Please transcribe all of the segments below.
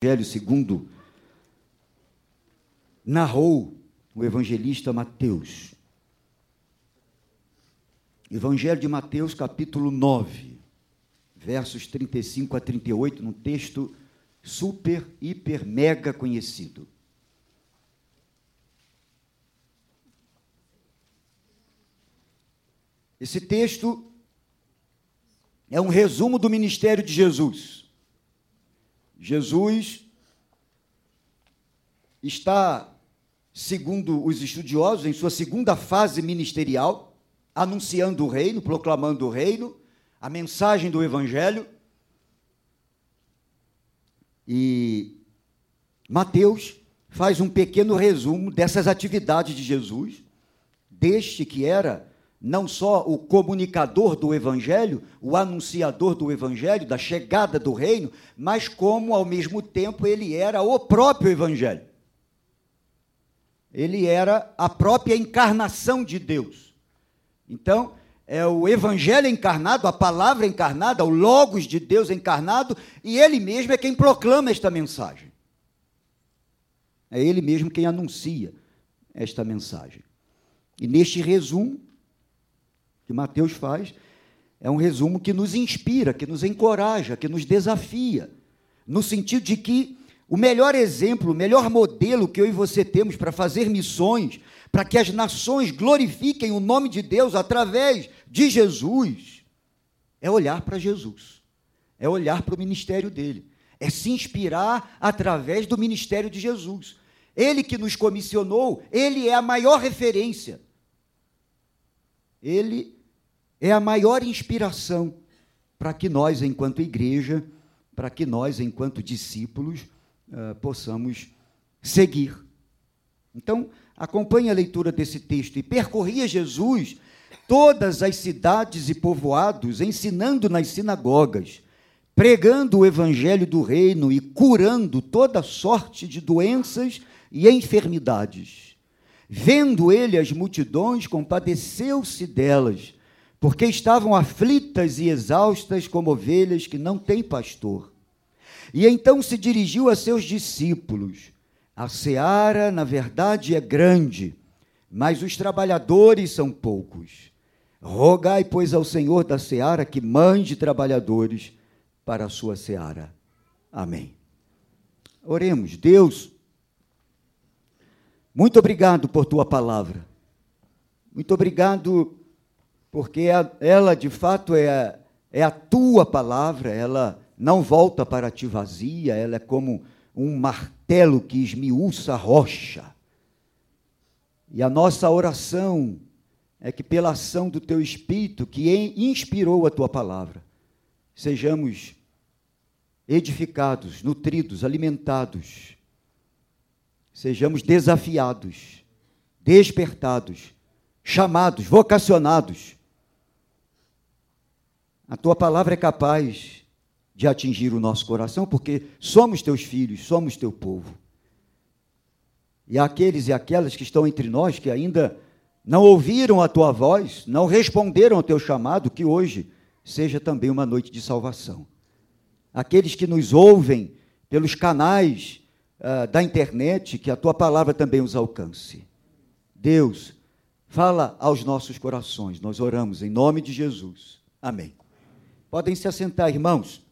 Evangelho segundo narrou o evangelista Mateus. Evangelho de Mateus, capítulo 9, versos 35 a 38, num texto super, hiper, mega conhecido. Esse texto é um resumo do ministério de Jesus. Jesus está, segundo os estudiosos, em sua segunda fase ministerial, anunciando o reino, proclamando o reino, a mensagem do evangelho. E Mateus faz um pequeno resumo dessas atividades de Jesus, deste que era não só o comunicador do evangelho, o anunciador do evangelho, da chegada do reino, mas como, ao mesmo tempo, ele era o próprio evangelho. Ele era a própria encarnação de Deus. Então, é o evangelho encarnado, a palavra encarnada, o Logos de Deus encarnado, e ele mesmo é quem proclama esta mensagem. É ele mesmo quem anuncia esta mensagem. E neste resumo que Mateus faz, é um resumo que nos inspira, que nos encoraja, que nos desafia, no sentido de que o melhor exemplo, o melhor modelo que eu e você temos para fazer missões, para que as nações glorifiquem o nome de Deus através de Jesus, é olhar para Jesus, é olhar para o ministério dele, é se inspirar através do ministério de Jesus. Ele que nos comissionou, ele é a maior referência, ele é a maior inspiração para que nós, enquanto igreja, para que nós, enquanto discípulos, possamos seguir. Então, acompanhe a leitura desse texto. E percorria Jesus todas as cidades e povoados, ensinando nas sinagogas, pregando o evangelho do reino e curando toda sorte de doenças e enfermidades. Vendo ele as multidões, compadeceu-se delas, porque estavam aflitas e exaustas como ovelhas que não têm pastor. E então se dirigiu a seus discípulos: a seara, na verdade, é grande, mas os trabalhadores são poucos. Rogai, pois, ao Senhor da seara que mande trabalhadores para a sua seara. Amém. Oremos. Deus, muito obrigado por tua palavra. Muito obrigado porque ela, de fato, é a tua palavra, ela não volta para ti vazia, ela é como um martelo que esmiuça a rocha. E a nossa oração é que, pela ação do teu Espírito, que inspirou a tua palavra, sejamos edificados, nutridos, alimentados, sejamos desafiados, despertados, chamados, vocacionados. A tua palavra é capaz de atingir o nosso coração, porque somos teus filhos, somos teu povo. E aqueles e aquelas que estão entre nós, que ainda não ouviram a tua voz, não responderam ao teu chamado, que hoje seja também uma noite de salvação. Aqueles que nos ouvem pelos canais da internet, que a tua palavra também os alcance. Deus, fala aos nossos corações, nós oramos em nome de Jesus. Amém. Podem se assentar, irmãos.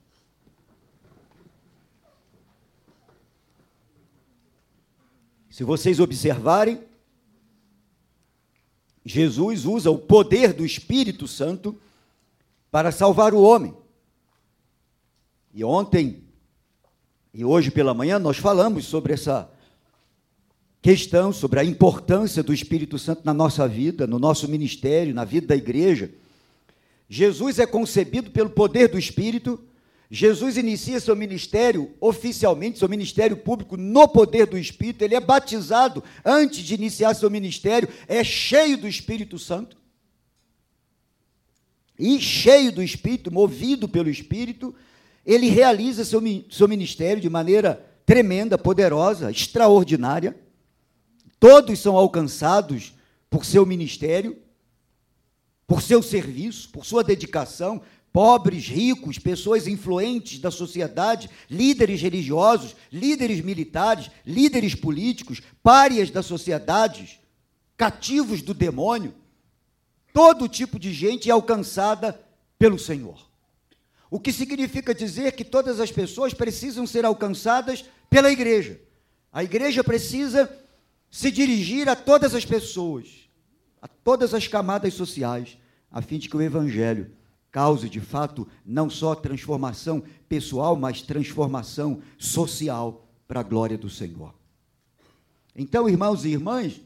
Se vocês observarem, Jesus usa o poder do Espírito Santo para salvar o homem. E ontem e hoje pela manhã nós falamos sobre essa questão, sobre a importância do Espírito Santo na nossa vida, no nosso ministério, na vida da igreja. Jesus é concebido pelo poder do Espírito. Jesus inicia seu ministério oficialmente, seu ministério público, no poder do Espírito. Ele é batizado antes de iniciar seu ministério, é cheio do Espírito Santo. E cheio do Espírito, movido pelo Espírito, ele realiza seu ministério de maneira tremenda, poderosa, extraordinária. Todos são alcançados por seu ministério, por seu serviço, por sua dedicação, pobres, ricos, pessoas influentes da sociedade, líderes religiosos, líderes militares, líderes políticos, párias da sociedade, cativos do demônio. Todo tipo de gente é alcançada pelo Senhor. O que significa dizer que todas as pessoas precisam ser alcançadas pela igreja. A igreja precisa se dirigir a todas as pessoas, a todas as camadas sociais, a fim de que o evangelho cause, de fato, não só transformação pessoal, mas transformação social para a glória do Senhor. Então, irmãos e irmãs,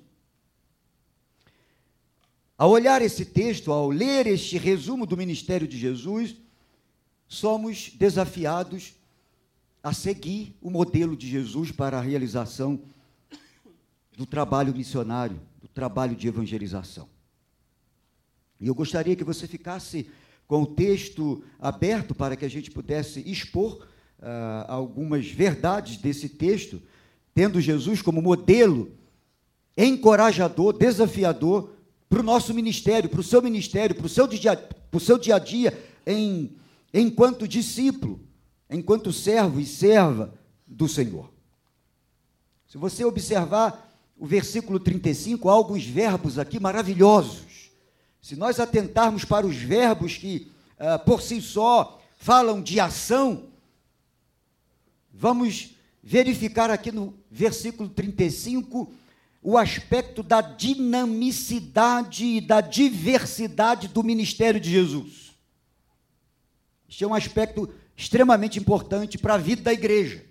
ao olhar esse texto, ao ler este resumo do ministério de Jesus, somos desafiados a seguir o modelo de Jesus para a realização do trabalho missionário, do trabalho de evangelização. E eu gostaria que você ficasse com o texto aberto para que a gente pudesse expor algumas verdades desse texto, tendo Jesus como modelo encorajador, desafiador para o nosso ministério, para o seu ministério, para o seu dia a dia, enquanto discípulo, enquanto servo e serva do Senhor. Se você observar o versículo 35, há alguns verbos aqui maravilhosos. Se nós atentarmos para os verbos que, por si só, falam de ação, vamos verificar aqui no versículo 35 o aspecto da dinamicidade e da diversidade do ministério de Jesus. Este é um aspecto extremamente importante para a vida da igreja.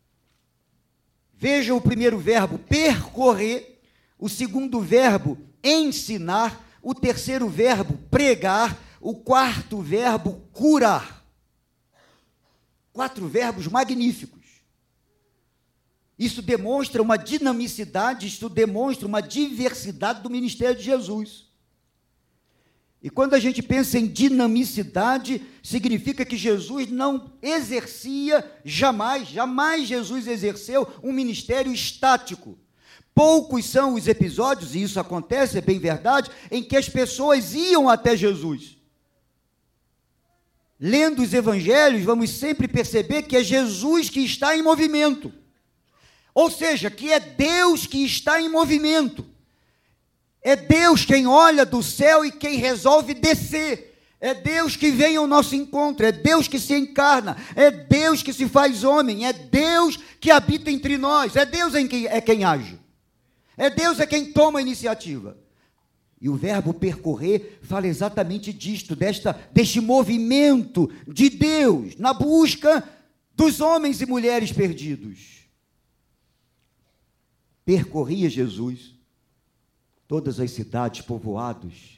Veja o primeiro verbo, percorrer, o segundo verbo, ensinar, o terceiro verbo, pregar, o quarto verbo, curar. 4 verbos magníficos. Isso demonstra uma dinamicidade, isso demonstra uma diversidade do ministério de Jesus. E quando a gente pensa em dinamicidade, significa que Jesus não exercia jamais Jesus exerceu um ministério estático. Poucos são os episódios, e isso acontece, é bem verdade, em que as pessoas iam até Jesus. Lendo os evangelhos, vamos sempre perceber que é Jesus que está em movimento. Ou seja, que é Deus que está em movimento. É Deus quem olha do céu e quem resolve descer. É Deus que vem ao nosso encontro. É Deus que se encarna. É Deus que se faz homem. É Deus que habita entre nós. É Deus quem age. É Deus quem toma a iniciativa. E o verbo percorrer fala exatamente disto, deste movimento de Deus na busca dos homens e mulheres perdidos. Percorria Jesus todas as cidades, povoados,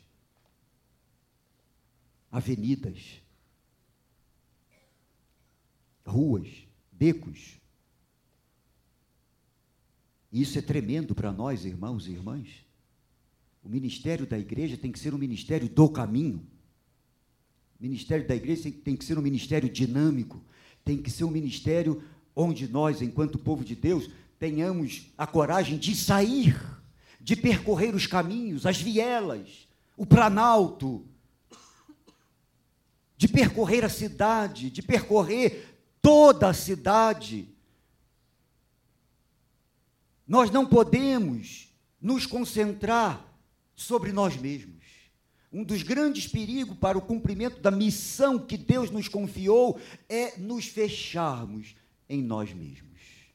avenidas, ruas, becos. Isso é tremendo para nós, irmãos e irmãs. O ministério da igreja tem que ser um ministério do caminho. O ministério da igreja tem que ser um ministério dinâmico, tem que ser um ministério onde nós, enquanto povo de Deus, tenhamos a coragem de sair, de percorrer os caminhos, as vielas, o planalto, de percorrer a cidade, de percorrer toda a cidade. Nós não podemos nos concentrar sobre nós mesmos. Um dos grandes perigos para o cumprimento da missão que Deus nos confiou é nos fecharmos em nós mesmos.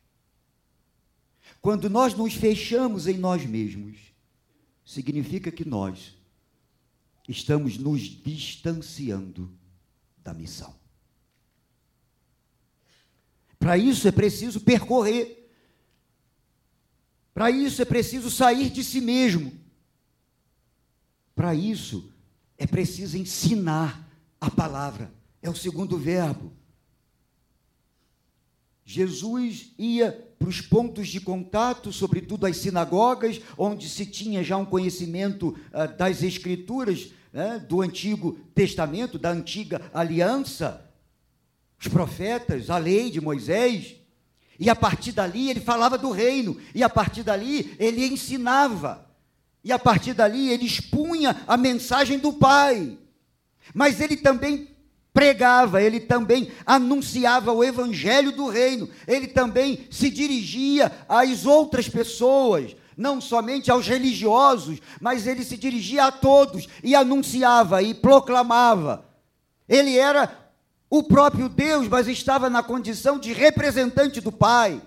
Quando nós nos fechamos em nós mesmos, significa que nós estamos nos distanciando da missão. Para isso é preciso percorrer. Para isso é preciso sair de si mesmo. Para isso é preciso ensinar a palavra. É o segundo verbo. Jesus ia para os pontos de contato, sobretudo as sinagogas, onde se tinha já um conhecimento das Escrituras, do Antigo Testamento, da Antiga Aliança, os profetas, a lei de Moisés, e a partir dali ele falava do reino, e a partir dali ele ensinava, e a partir dali ele expunha a mensagem do Pai, mas ele também pregava, ele também anunciava o evangelho do reino, ele também se dirigia às outras pessoas, não somente aos religiosos, mas ele se dirigia a todos e anunciava e proclamava. Ele era o próprio Deus, mas estava na condição de representante do Pai.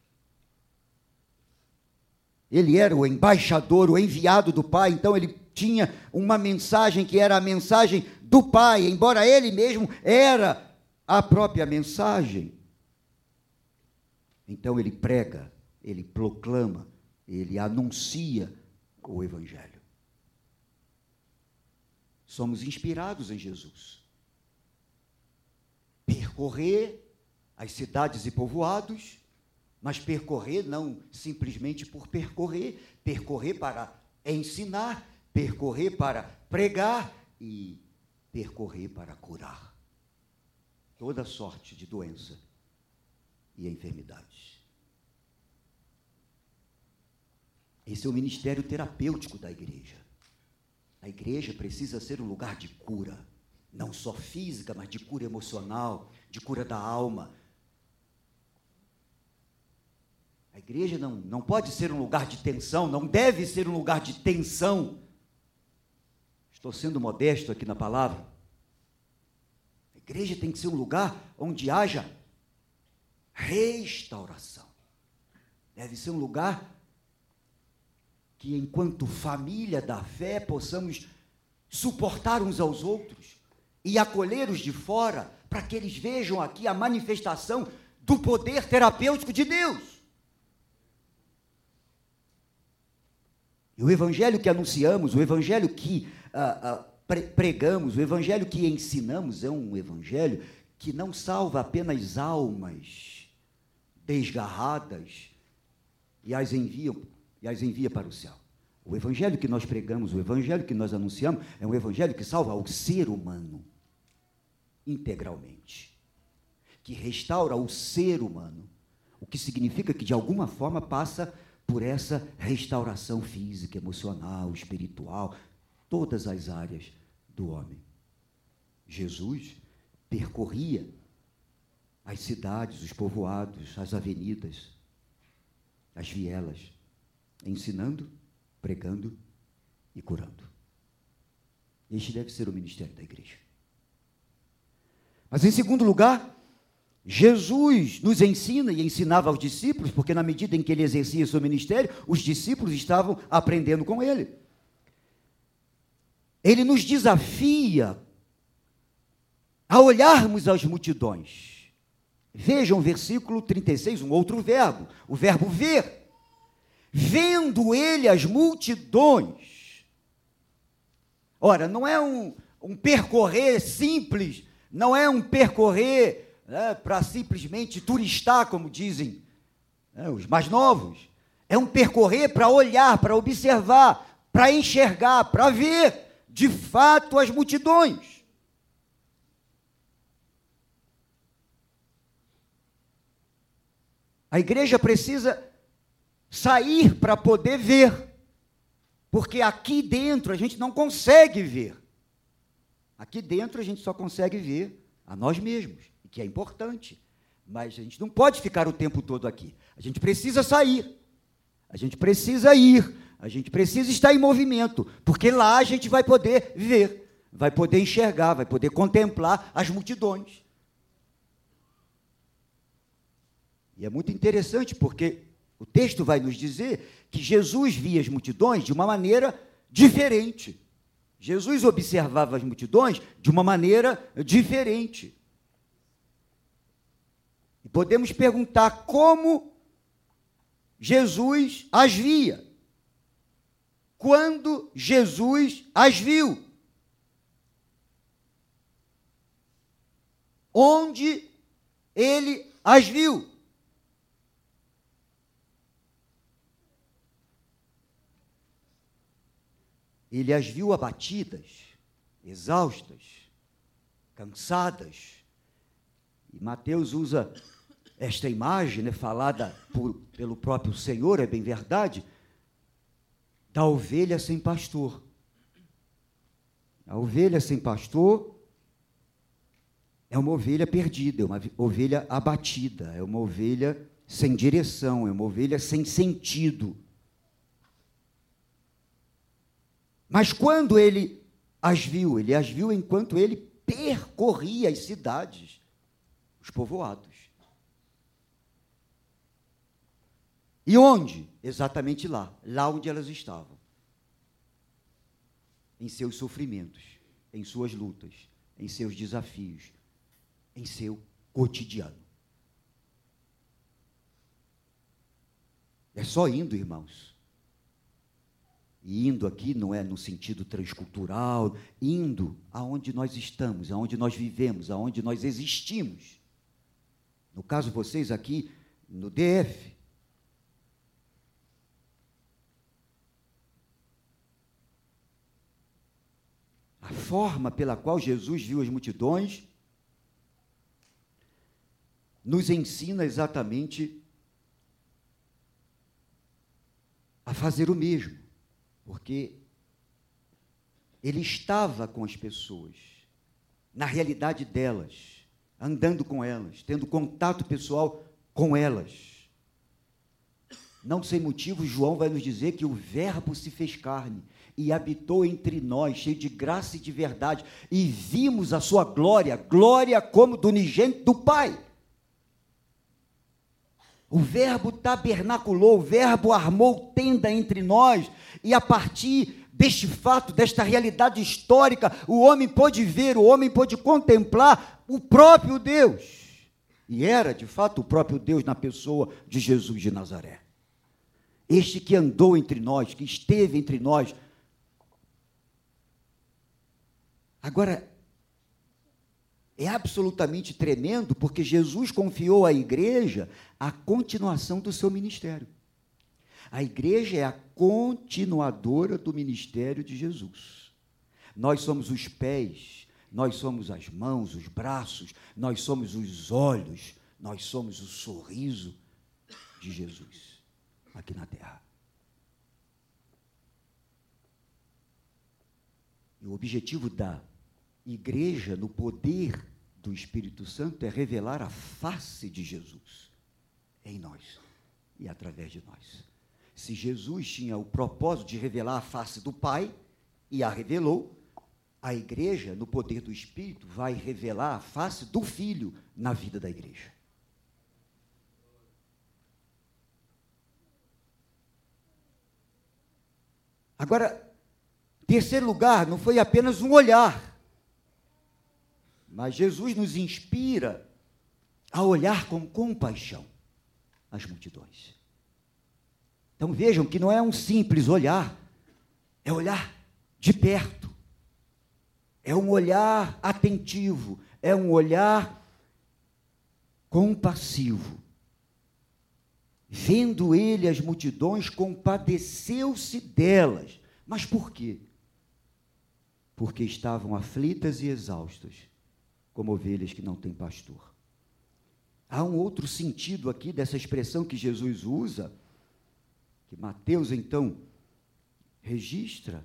Ele era o embaixador, o enviado do Pai, então ele tinha uma mensagem que era a mensagem do Pai, embora ele mesmo era a própria mensagem. Então ele prega, ele proclama, ele anuncia o Evangelho. Somos inspirados em Jesus. Percorrer as cidades e povoados, mas percorrer não simplesmente por percorrer, percorrer para ensinar, percorrer para pregar e percorrer para curar toda sorte de doença e enfermidades. Esse é o ministério terapêutico da igreja. A igreja precisa ser um lugar de cura, não só física, mas de cura emocional, de cura da alma. A igreja não pode ser um lugar de tensão, não deve ser um lugar de tensão. Estou sendo modesto aqui na palavra. A igreja tem que ser um lugar onde haja restauração. Deve ser um lugar que, enquanto família da fé, possamos suportar uns aos outros e acolher os de fora, para que eles vejam aqui a manifestação do poder terapêutico de Deus. E o evangelho que anunciamos, o evangelho que pregamos, o evangelho que ensinamos é um evangelho que não salva apenas almas desgarradas e as envia para o céu. O evangelho que nós pregamos, o evangelho que nós anunciamos, é um evangelho que salva o ser humano integralmente, que restaura o ser humano, o que significa que, de alguma forma, passa por essa restauração física, emocional, espiritual, todas as áreas do homem. Jesus percorria as cidades, os povoados, as avenidas, as vielas, ensinando, pregando e curando. Este deve ser o ministério da igreja. Mas, em segundo lugar, Jesus nos ensina e ensinava aos discípulos, porque na medida em que ele exercia seu ministério, os discípulos estavam aprendendo com ele. Ele nos desafia a olharmos as multidões. Vejam o versículo 36, um outro verbo, o verbo ver. Vendo ele as multidões. Ora, não é um percorrer simples, não é um percorrer para simplesmente turistar, como dizem os mais novos. É um percorrer para olhar, para observar, para enxergar, para ver, de fato, as multidões. A igreja precisa sair para poder ver, porque aqui dentro a gente não consegue ver. Aqui dentro a gente só consegue ver a nós mesmos, que é importante, mas a gente não pode ficar o tempo todo aqui. A gente precisa sair, a gente precisa ir, a gente precisa estar em movimento, porque lá a gente vai poder ver, vai poder enxergar, vai poder contemplar as multidões. E é muito interessante, porque o texto vai nos dizer que Jesus via as multidões de uma maneira diferente. Jesus observava as multidões de uma maneira diferente. E podemos perguntar como Jesus as via. Quando Jesus as viu. Onde ele as viu. Ele as viu abatidas, exaustas, cansadas. E Mateus usa esta imagem, falada pelo próprio Senhor, é bem verdade, da ovelha sem pastor. A ovelha sem pastor, é uma ovelha perdida, é uma ovelha abatida, é uma ovelha sem direção, é uma ovelha sem sentido. Mas quando ele as viu enquanto ele percorria as cidades, os povoados. E onde? Exatamente lá onde elas estavam. Em seus sofrimentos, em suas lutas, em seus desafios, em seu cotidiano. É só indo, irmãos. E indo aqui não é no sentido transcultural, indo aonde nós estamos, aonde nós vivemos, aonde nós existimos. No caso, vocês aqui no DF. A forma pela qual Jesus viu as multidões nos ensina exatamente a fazer o mesmo, porque ele estava com as pessoas, na realidade delas, andando com elas, tendo contato pessoal com elas. Não sem motivo, João vai nos dizer que o Verbo se fez carne e habitou entre nós, cheio de graça e de verdade, e vimos a sua glória, glória como do unigênito do Pai. O Verbo tabernaculou, o Verbo armou tenda entre nós, e a partir deste fato, desta realidade histórica, o homem pôde ver, o homem pôde contemplar o próprio Deus. E era, de fato, o próprio Deus na pessoa de Jesus de Nazaré. Este que andou entre nós, que esteve entre nós. Agora, é absolutamente tremendo, porque Jesus confiou à igreja a continuação do seu ministério. A igreja é a continuadora do ministério de Jesus. Nós somos os pés, nós somos as mãos, os braços, nós somos os olhos, nós somos o sorriso de Jesus aqui na terra. E o objetivo da igreja, no poder do Espírito Santo, é revelar a face de Jesus em nós e através de nós. Se Jesus tinha o propósito de revelar a face do Pai, e a revelou, a igreja, no poder do Espírito, vai revelar a face do Filho na vida da igreja. Agora, terceiro lugar, não foi apenas um olhar, mas Jesus nos inspira a olhar com compaixão as multidões. Então vejam que não é um simples olhar, é olhar de perto, é um olhar atentivo, é um olhar compassivo. Vendo ele as multidões, compadeceu-se delas. Mas por quê? Porque estavam aflitas e exaustas, como ovelhas que não têm pastor. Há um outro sentido aqui dessa expressão que Jesus usa, que Mateus, então, registra,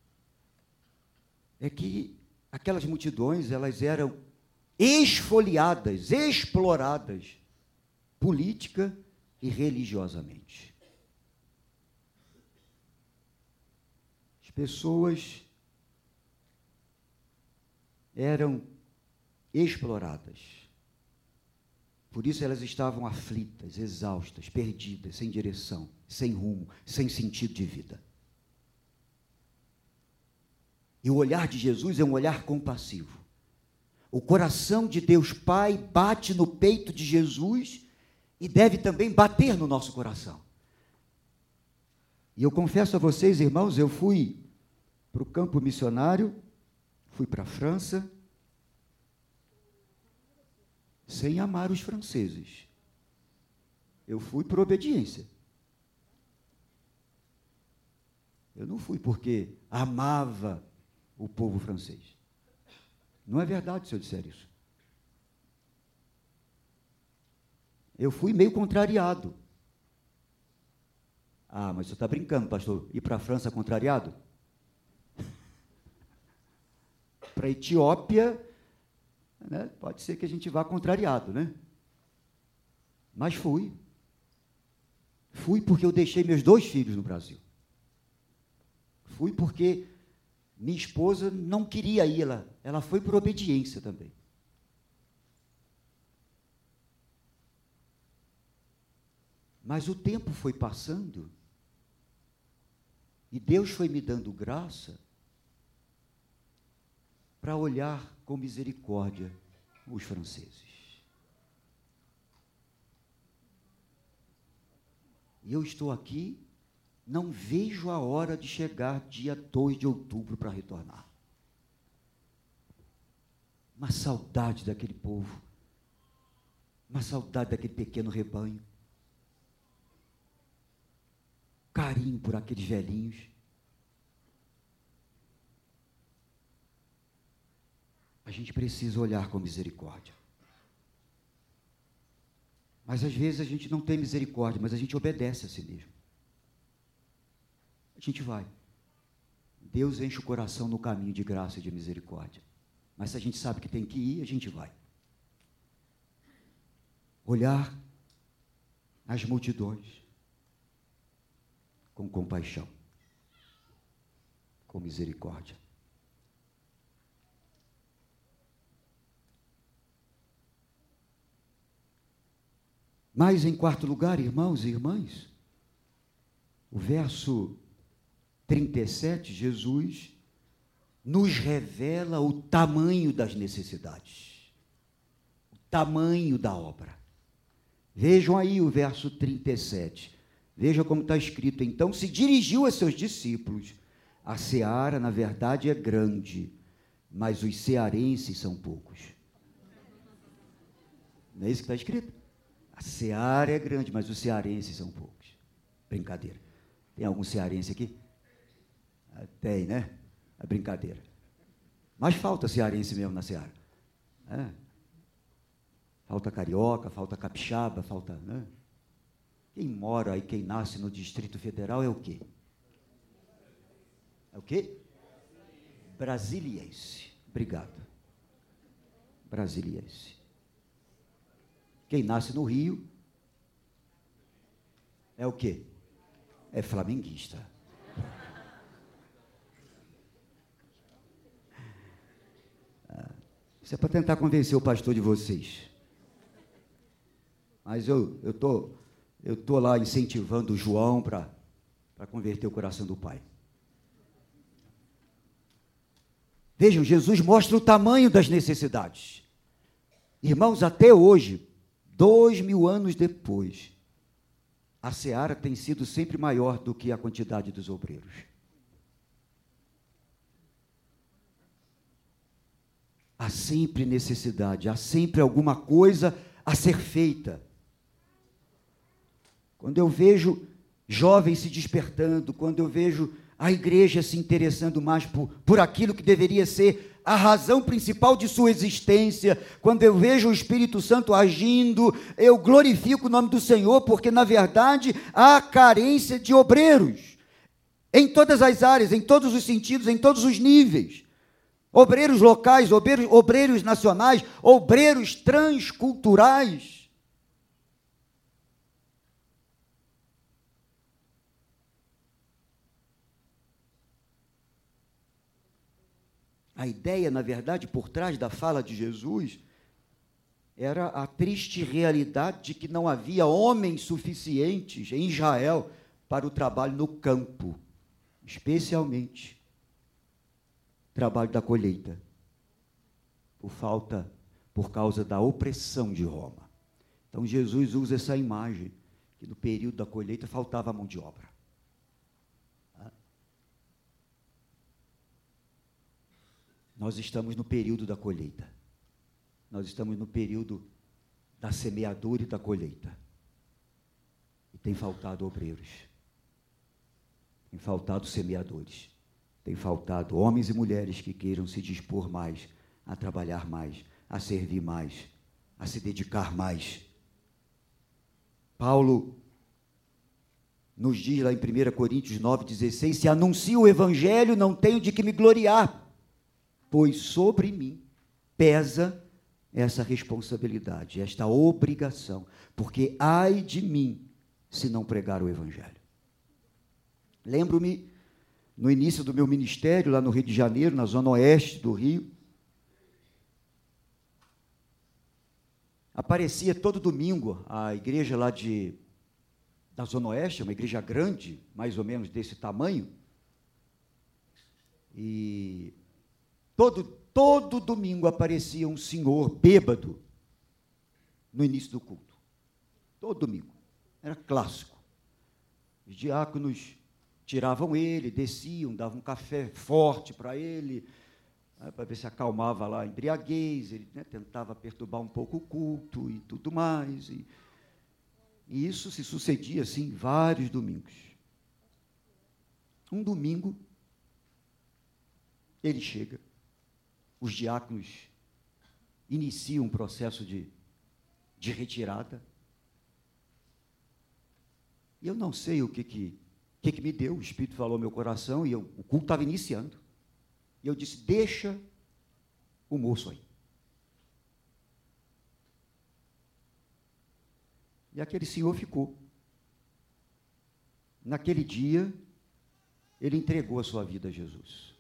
é que aquelas multidões, elas eram esfoliadas, exploradas, política e religiosamente. As pessoas eram exploradas. Por isso elas estavam aflitas, exaustas, perdidas, sem direção, sem rumo, sem sentido de vida. E o olhar de Jesus é um olhar compassivo. O coração de Deus Pai bate no peito de Jesus e deve também bater no nosso coração. E eu confesso a vocês, irmãos, eu fui para o campo missionário, fui para a França, sem amar os franceses. Eu fui por obediência. Eu não fui porque amava o povo francês. Não é verdade se eu disser isso. Eu fui meio contrariado. Ah, mas você está brincando, pastor? Ir para a França contrariado? Para a Etiópia, né? Pode ser que a gente vá contrariado, né? Mas fui. Fui porque eu deixei meus 2 filhos no Brasil. Fui porque minha esposa não queria ir, ela foi por obediência também. Mas o tempo foi passando e Deus foi me dando graça para olhar com misericórdia os franceses. E eu estou aqui, não vejo a hora de chegar dia 2 de outubro para retornar. Uma saudade daquele povo, uma saudade daquele pequeno rebanho, carinho por aqueles velhinhos. A gente precisa olhar com misericórdia. Mas às vezes a gente não tem misericórdia, mas a gente obedece a si mesmo. A gente vai. Deus enche o coração no caminho de graça e de misericórdia. Mas se a gente sabe que tem que ir, a gente vai. Olhar as multidões com compaixão, com misericórdia. Mas, em quarto lugar, irmãos e irmãs, o verso 37, Jesus nos revela o tamanho das necessidades, o tamanho da obra. Vejam aí o verso 37. Veja como está escrito. Então se dirigiu a seus discípulos. A seara, na verdade, é grande, mas os cearenses são poucos. Não é isso que está escrito? A seara é grande, mas os cearenses são poucos. Brincadeira. Tem algum cearense aqui? Tem, né? É brincadeira. Mas falta cearense mesmo na seara. Falta carioca, falta capixaba, falta... né? Quem mora e quem nasce no Distrito Federal é o quê? É o quê? Brasiliense. Obrigado. Brasiliense. Quem nasce no Rio é o quê? É flamenguista. Isso é para tentar convencer o pastor de vocês. Mas eu estou lá incentivando o João para converter o coração do pai. Vejam, Jesus mostra o tamanho das necessidades. Irmãos, até hoje, 2000 anos depois, a seara tem sido sempre maior do que a quantidade dos obreiros. Há sempre necessidade, há sempre alguma coisa a ser feita. Quando eu vejo jovens se despertando, quando eu vejo a igreja se interessando mais por aquilo que deveria ser a razão principal de sua existência, quando eu vejo o Espírito Santo agindo, eu glorifico o nome do Senhor, porque, na verdade, há carência de obreiros, em todas as áreas, em todos os sentidos, em todos os níveis. Obreiros locais, obreiros nacionais, obreiros transculturais. A ideia, na verdade, por trás da fala de Jesus, era a triste realidade de que não havia homens suficientes em Israel para o trabalho no campo, especialmente trabalho da colheita, por causa da opressão de Roma. Então Jesus usa essa imagem, que no período da colheita faltava mão de obra. Nós estamos no período da colheita. Nós estamos no período da semeadura e da colheita. E tem faltado obreiros. Tem faltado semeadores. Tem faltado homens e mulheres que queiram se dispor mais, a trabalhar mais, a servir mais, a se dedicar mais. Paulo nos diz lá em 1 Coríntios 9,16, se anuncio o evangelho, não tenho de que me gloriar, pois sobre mim pesa essa responsabilidade, esta obrigação, porque ai de mim se não pregar o Evangelho. Lembro-me, no início do meu ministério, lá no Rio de Janeiro, na zona oeste do Rio, aparecia todo domingo a igreja lá da zona oeste, uma igreja grande, mais ou menos desse tamanho, e todo domingo aparecia um senhor bêbado no início do culto. Todo domingo. Era clássico. Os diáconos tiravam ele, desciam, davam um café forte para ele, para ver se acalmava lá a embriaguez. Ele, né, tentava perturbar um pouco o culto e tudo mais. E isso se sucedia assim vários domingos. Um domingo, ele chega, os diáconos iniciam um processo de retirada, e eu não sei o que me deu, o Espírito falou ao meu coração, e o culto estava iniciando, e eu disse, deixa o moço aí. E aquele senhor ficou. Naquele dia, ele entregou a sua vida a Jesus.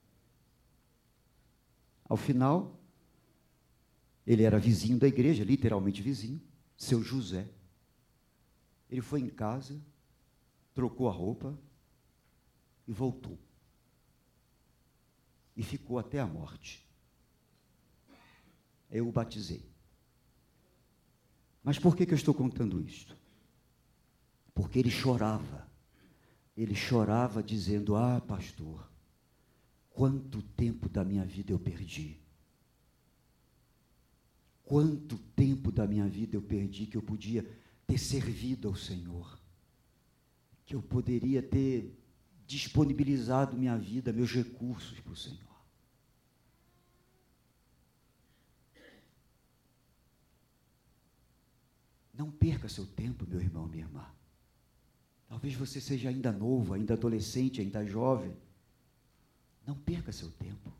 Ao final, ele era vizinho da igreja, literalmente vizinho, seu José. Ele foi em casa, trocou a roupa e voltou. E ficou até a morte. Eu o batizei. Mas por que eu estou contando isto? Porque ele chorava. Ele chorava dizendo, pastor, quanto tempo da minha vida eu perdi. Quanto tempo da minha vida eu perdi que eu podia ter servido ao Senhor. Que eu poderia ter disponibilizado minha vida, meus recursos para o Senhor. Não perca seu tempo, meu irmão, minha irmã. Talvez você seja ainda novo, ainda adolescente, ainda jovem. Não perca seu tempo.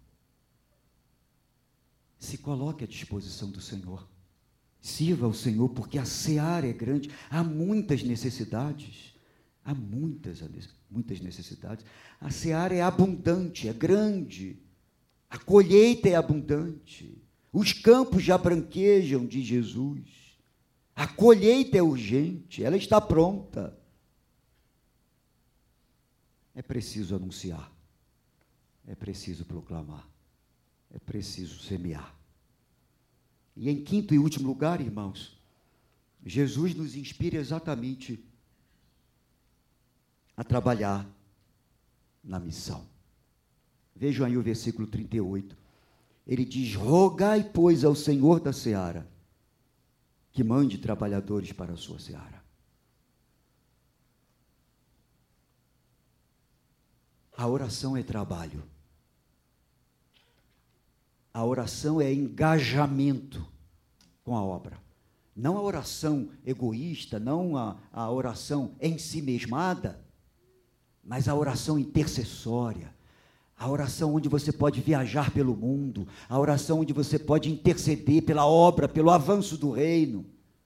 Se coloque à disposição do Senhor. Sirva ao Senhor, porque a seara é grande. Há muitas necessidades. Há muitas necessidades. A seara é abundante, é grande. A colheita é abundante. Os campos já branquejam de Jesus. A colheita é urgente, ela está pronta. É preciso anunciar. É preciso proclamar. É preciso semear. E em quinto e último lugar, irmãos, Jesus nos inspira exatamente a trabalhar na missão. Vejam aí o versículo 38. Ele diz, rogai, pois, ao Senhor da seara, que mande trabalhadores para a sua seara. A oração é trabalho. A oração é engajamento com a obra. Não a oração egoísta, não a oração ensimesmada, mas a oração intercessória. A oração onde você pode viajar pelo mundo. A oração onde você pode interceder pela obra, pelo avanço do reino.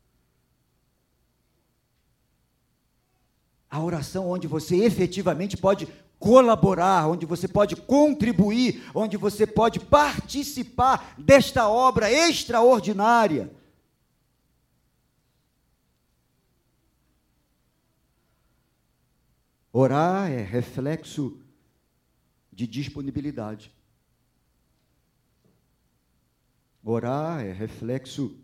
A oração onde você efetivamente pode colaborar, onde você pode contribuir, onde você pode participar desta obra extraordinária. Orar é reflexo de disponibilidade. Orar é reflexo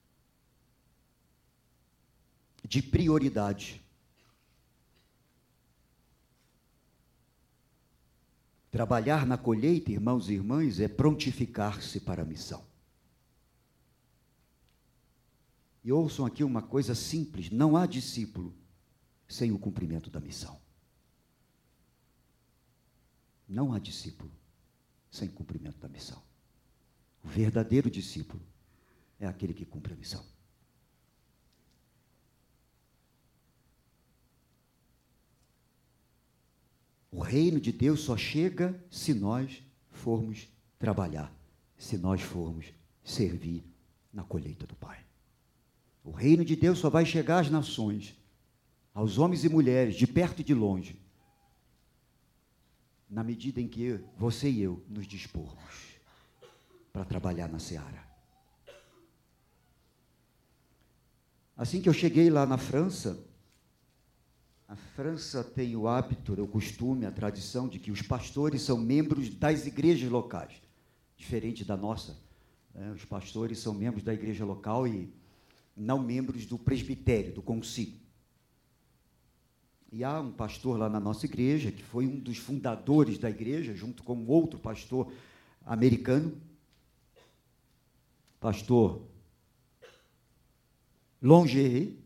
de prioridade. Trabalhar na colheita, irmãos e irmãs, é prontificar-se para a missão. E ouçam aqui uma coisa simples: não há discípulo sem o cumprimento da missão. Não há discípulo sem cumprimento da missão. O verdadeiro discípulo é aquele que cumpre a missão. O reino de Deus só chega se nós formos trabalhar, se nós formos servir na colheita do Pai. O reino de Deus só vai chegar às nações, aos homens e mulheres, de perto e de longe, na medida em que você e eu nos dispormos para trabalhar na seara. Assim que eu cheguei lá na França, a França tem o hábito, o costume, a tradição de que os pastores são membros das igrejas locais, diferente da nossa. Os pastores são membros da igreja local e não membros do presbitério, do concílio. E há um pastor lá na nossa igreja, que foi um dos fundadores da igreja, junto com um outro pastor americano, pastor Longerie,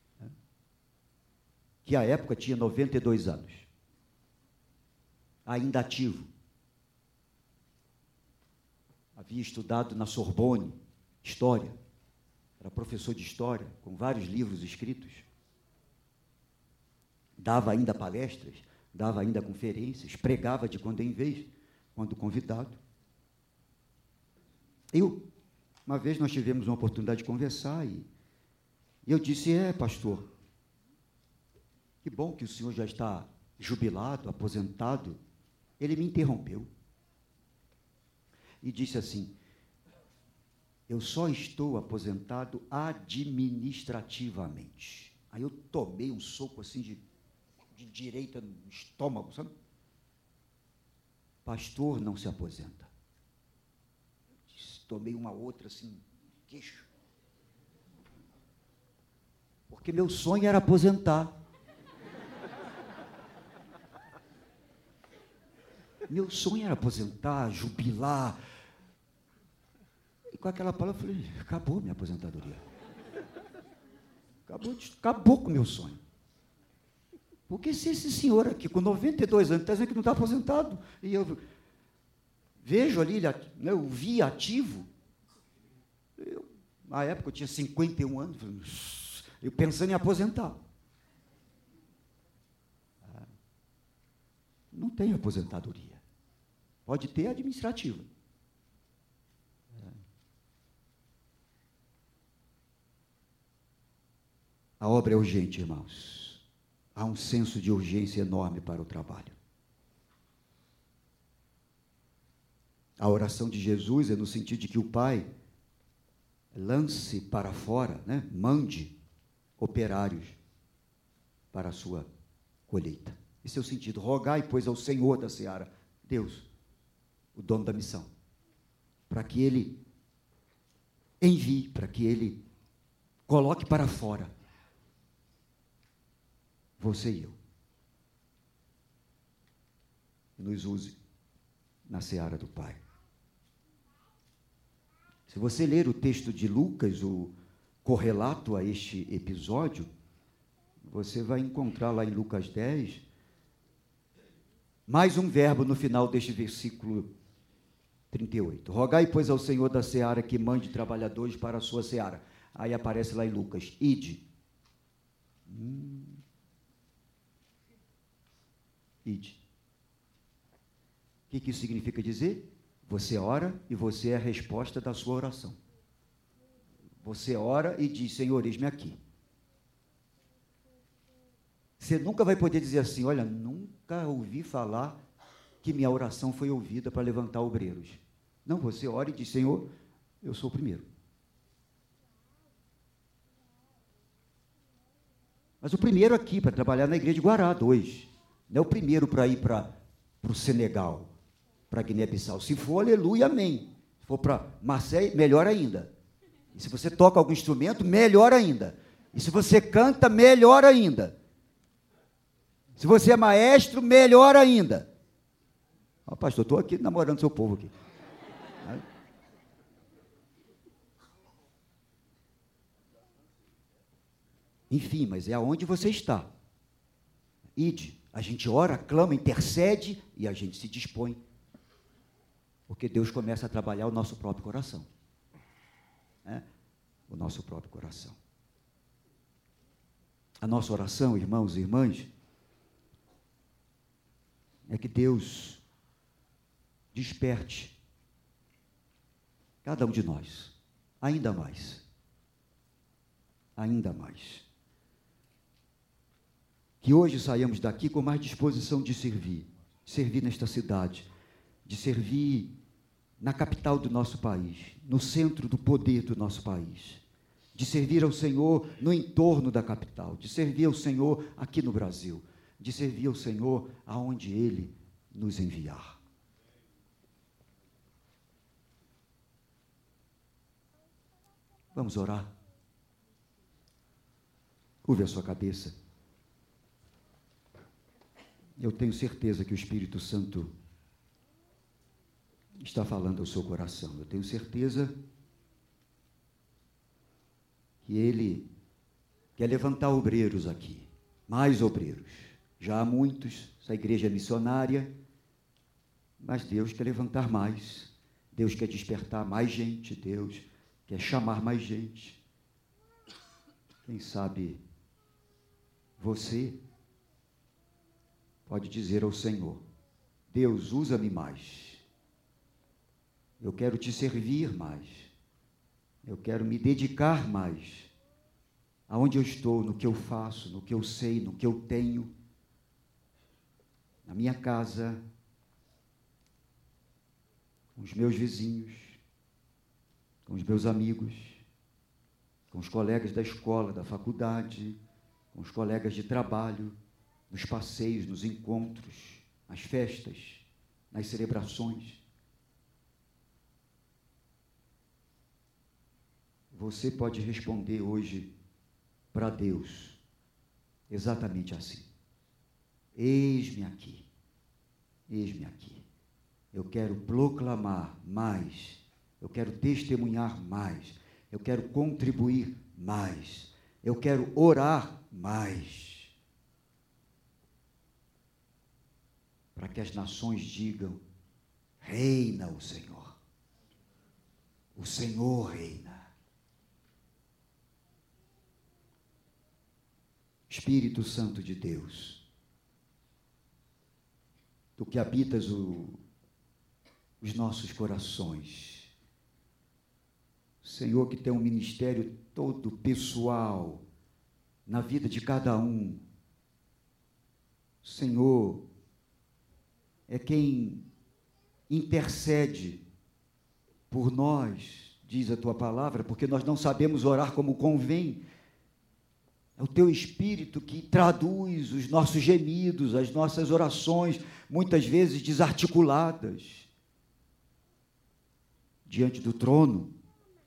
que à época tinha 92 anos, ainda ativo. Havia estudado na Sorbonne, história, era professor de história, com vários livros escritos, dava ainda palestras, dava ainda conferências, pregava de quando em vez, quando convidado. Uma vez nós tivemos uma oportunidade de conversar e eu disse, pastor, que bom que o senhor já está jubilado, aposentado. Ele me interrompeu e disse assim, eu só estou aposentado administrativamente. Aí eu tomei um soco assim de direita no estômago, sabe? Pastor não se aposenta. Tomei uma outra assim, queixo. Porque meu sonho era aposentar. Meu sonho era aposentar, jubilar. E com aquela palavra eu falei, acabou minha aposentadoria. Acabou com o meu sonho. Porque se esse senhor aqui, com 92 anos, está dizendo que não está aposentado, e eu vejo ali, eu vi ativo, na época eu tinha 51 anos, eu pensando em aposentar. Não tem aposentadoria. Pode ter administrativa. A obra é urgente, irmãos. Há um senso de urgência enorme para o trabalho. A oração de Jesus é no sentido de que o Pai lance para fora, mande operários para a sua colheita. Esse é o sentido. Rogai, pois, ao Senhor da seara, Deus, o dono da missão, para que Ele envie, para que Ele coloque para fora você e eu. E nos use na seara do Pai. Se você ler o texto de Lucas, o correlato a este episódio, você vai encontrar lá em Lucas 10, mais um verbo no final deste versículo 38. Rogai, pois, ao Senhor da seara que mande trabalhadores para a sua seara. Aí aparece lá em Lucas, ide. Ide. O que isso significa dizer? Você ora e você é a resposta da sua oração. Você ora e diz, Senhor, eis-me aqui. Você nunca vai poder dizer assim, olha, nunca ouvi falar que minha oração foi ouvida para levantar obreiros. Não, você ora e diz, Senhor, eu sou o primeiro. Mas o primeiro aqui, para trabalhar na igreja de Guará, 2. Não é o primeiro para ir para o Senegal, para Guiné-Bissau. Se for, aleluia, amém. Se for para Marseille, melhor ainda. E se você toca algum instrumento, melhor ainda. E se você canta, melhor ainda. Se você é maestro, melhor ainda. Pastor, estou aqui namorando seu povo aqui. Enfim, mas é aonde você está. Ide. A gente ora, clama, intercede e a gente se dispõe. Porque Deus começa a trabalhar o nosso próprio coração. O nosso próprio coração. A nossa oração, irmãos e irmãs, é que Deus desperte cada um de nós ainda mais. Ainda mais. Que hoje saiamos daqui com mais disposição de servir nesta cidade, de servir na capital do nosso país, no centro do poder do nosso país, de servir ao Senhor no entorno da capital, de servir ao Senhor aqui no Brasil, de servir ao Senhor aonde Ele nos enviar. Vamos orar? Curve a sua cabeça. Eu tenho certeza que o Espírito Santo está falando ao seu coração. Eu tenho certeza que Ele quer levantar obreiros aqui, mais obreiros. Já há muitos, essa igreja é missionária, mas Deus quer levantar mais. Deus quer despertar mais gente, Deus quer chamar mais gente. Quem sabe você pode dizer ao Senhor: Deus, usa-me mais. Eu quero te servir mais. Eu quero me dedicar mais. Aonde eu estou, no que eu faço, no que eu sei, no que eu tenho, na minha casa, com os meus vizinhos, com os meus amigos, com os colegas da escola, da faculdade, com os colegas de trabalho, nos passeios, nos encontros, nas festas, nas celebrações. Você pode responder hoje para Deus exatamente assim: eis-me aqui, eis-me aqui. Eu quero proclamar mais, eu quero testemunhar mais, eu quero contribuir mais, eu quero orar mais, para que as nações digam: reina o Senhor reina. Espírito Santo de Deus, tu que habitas os nossos corações, Senhor, que tem um ministério todo pessoal na vida de cada um, Senhor, é quem intercede por nós, diz a tua palavra, porque nós não sabemos orar como convém. É o teu Espírito que traduz os nossos gemidos, as nossas orações, muitas vezes desarticuladas, diante do trono,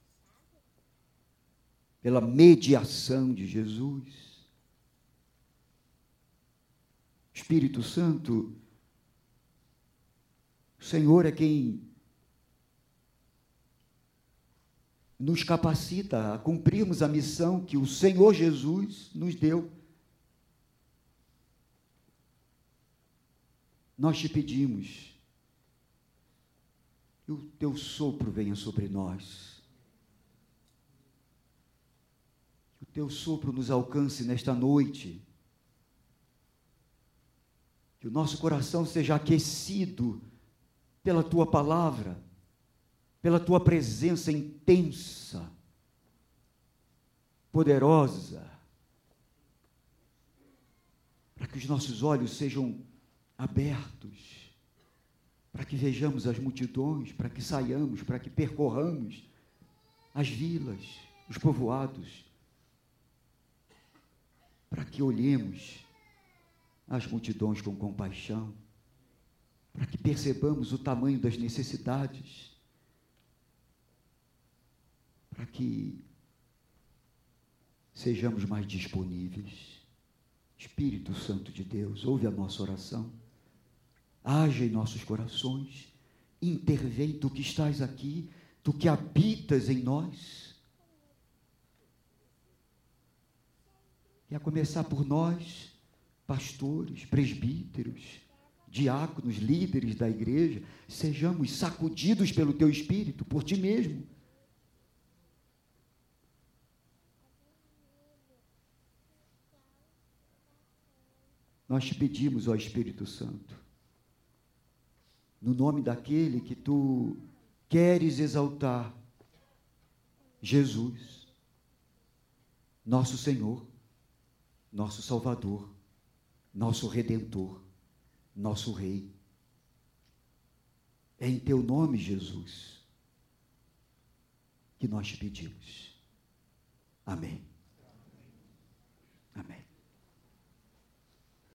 pela mediação de Jesus. Espírito Santo, o Senhor é quem nos capacita a cumprirmos a missão que o Senhor Jesus nos deu. Nós te pedimos que o teu sopro venha sobre nós, que o teu sopro nos alcance nesta noite, que o nosso coração seja aquecido pela tua palavra, pela tua presença intensa, poderosa, para que os nossos olhos sejam abertos, para que vejamos as multidões, para que saiamos, para que percorramos as vilas, os povoados, para que olhemos as multidões com compaixão, para que percebamos o tamanho das necessidades, para que sejamos mais disponíveis. Espírito Santo de Deus, ouve a nossa oração, age em nossos corações, intervém, tu que estás aqui, tu que habitas em nós. E a começar por nós, pastores, presbíteros, diáconos, líderes da igreja, sejamos sacudidos pelo teu Espírito, por ti mesmo. Nós te pedimos, ó Espírito Santo, no nome daquele que tu queres exaltar, Jesus, nosso Senhor, nosso Salvador, nosso Redentor, nosso Rei. É em teu nome, Jesus, que nós te pedimos. Amém.